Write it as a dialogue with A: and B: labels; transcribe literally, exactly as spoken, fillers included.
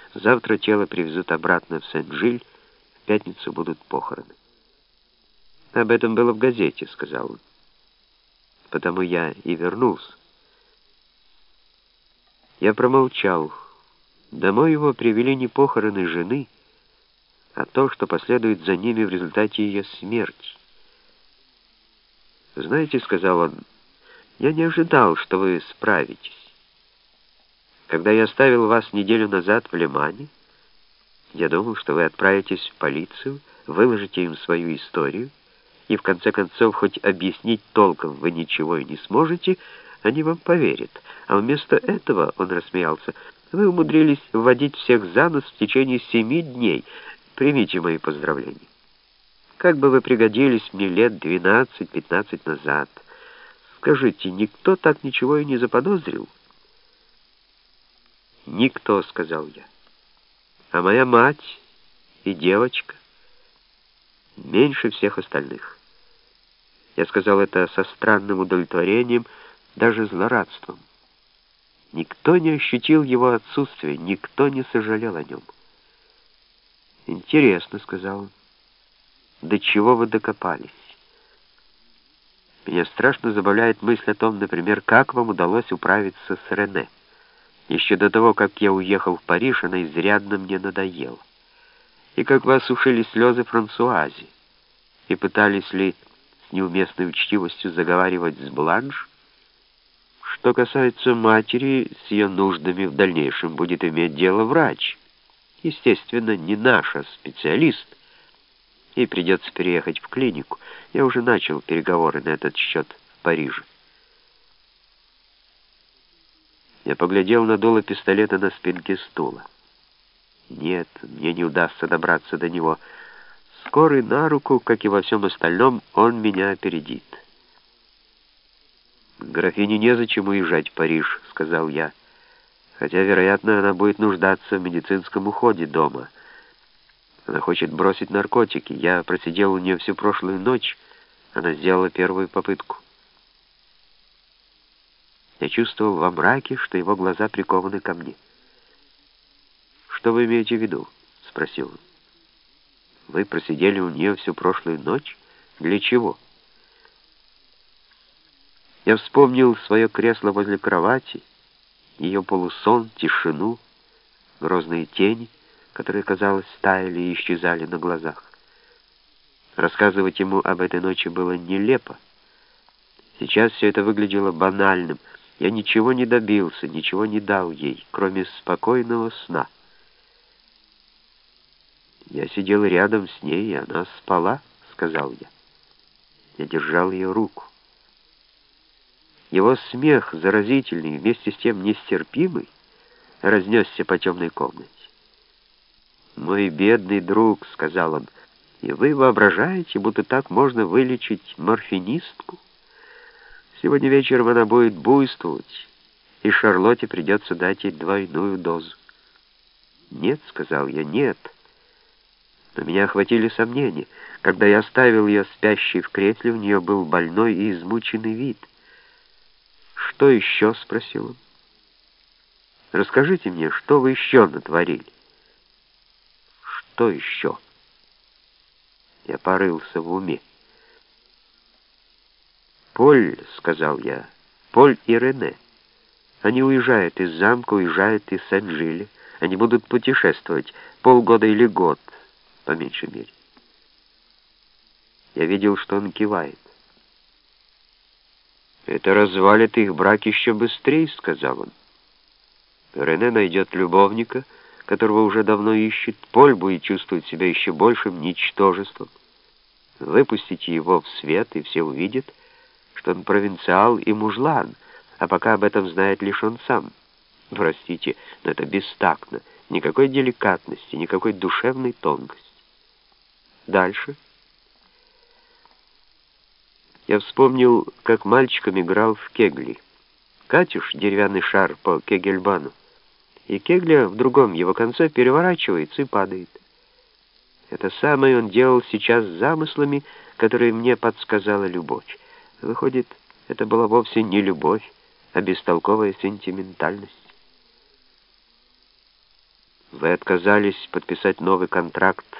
A: Завтра тело привезут обратно в Сен-Жиль, в пятницу будут похороны. «Об этом было в газете», — сказал он. «Потому я и вернулся». Я промолчал. Домой его привели не похороны жены, а то, что последует за ними в результате ее смерти. «Знаете, — сказал он, — я не ожидал, что вы справитесь. Когда я оставил вас неделю назад в Лимане, я думал, что вы отправитесь в полицию, выложите им свою историю, и в конце концов, хоть объяснить толком вы ничего и не сможете, они вам поверят. А вместо этого, — он рассмеялся, — вы умудрились вводить всех за нос в течение семи дней. Примите мои поздравления. Как бы вы пригодились мне лет двенадцать-пятнадцать назад. Скажите, никто так ничего и не заподозрил?» «Никто», — сказал я. «А моя мать и девочка меньше всех остальных». Я сказал это со странным удовлетворением, даже злорадством. Никто не ощутил его отсутствия, никто не сожалел о нем. «Интересно», — сказал он, — «до чего вы докопались? Меня страшно забавляет мысль о том, например, как вам удалось управиться с Рене. Еще до того, как я уехал в Париж, она изрядно мне надоела. И как вы осушили слезы Франсуази, и пытались ли с неуместной учтивостью заговаривать с Бланш. Что касается матери, с ее нуждами в дальнейшем будет иметь дело врач. Естественно, не наш, а специалист. И придется переехать в клинику. Я уже начал переговоры на этот счет в Париже. Я поглядел на дуло пистолета на спинке стула. Нет, мне не удастся добраться до него. Скорый на руку, как и во всем остальном, он меня опередит. «Графине незачем уезжать в Париж», — сказал я, «хотя, вероятно, она будет нуждаться в медицинском уходе дома. Она хочет бросить наркотики. Я просидел у нее всю прошлую ночь. Она сделала первую попытку». Я чувствовал во мраке, что его глаза прикованы ко мне. «Что вы имеете в виду?» — спросил он. «Вы просидели у нее всю прошлую ночь? Для чего?» Я вспомнил свое кресло возле кровати, ее полусон, тишину, грозные тени, которые, казалось, таяли и исчезали на глазах. Рассказывать ему об этой ночи было нелепо. Сейчас все это выглядело банальным. Я ничего не добился, ничего не дал ей, кроме спокойного сна. «Я сидел рядом с ней, и она спала», — сказал я. Я держал ее руку. Его смех, заразительный, вместе с тем нестерпимый, разнесся по темной комнате. «Мой бедный друг», — сказал он, — «и вы воображаете, будто так можно вылечить морфинистку? Сегодня вечером она будет буйствовать, и Шарлотте придется дать ей двойную дозу». «Нет», — сказал я, — «нет». Но меня охватили сомнения. Когда я оставил ее спящей в кресле, у нее был больной и измученный вид. «Что еще?» — спросил он. «Расскажите мне, что вы еще натворили?» «Что еще?» Я порылся в уме. «Поль», — сказал я, — «Поль и Рене. Они уезжают из замка, уезжают из Сен-Жиля. Они будут путешествовать полгода или год, по меньшей мере». Я видел, что он кивает. «Это развалит их брак еще быстрее», — сказал он. «Рене найдет любовника, которого уже давно ищет. Поль будет чувствовать себя еще большим ничтожеством. Выпустите его в свет, и все увидят, что он провинциал и мужлан, а пока об этом знает лишь он сам. Простите, но это бестактно. Никакой деликатности, никакой душевной тонкости. Дальше». Я вспомнил, как мальчиком играл в кегли. Катюш — деревянный шар по кегельбану, и кегля в другом его конце переворачивается и падает. Это самое он делал сейчас с замыслами, которые мне подсказала любовь. Выходит, это была вовсе не любовь, а бестолковая сентиментальность. Вы отказались подписать новый контракт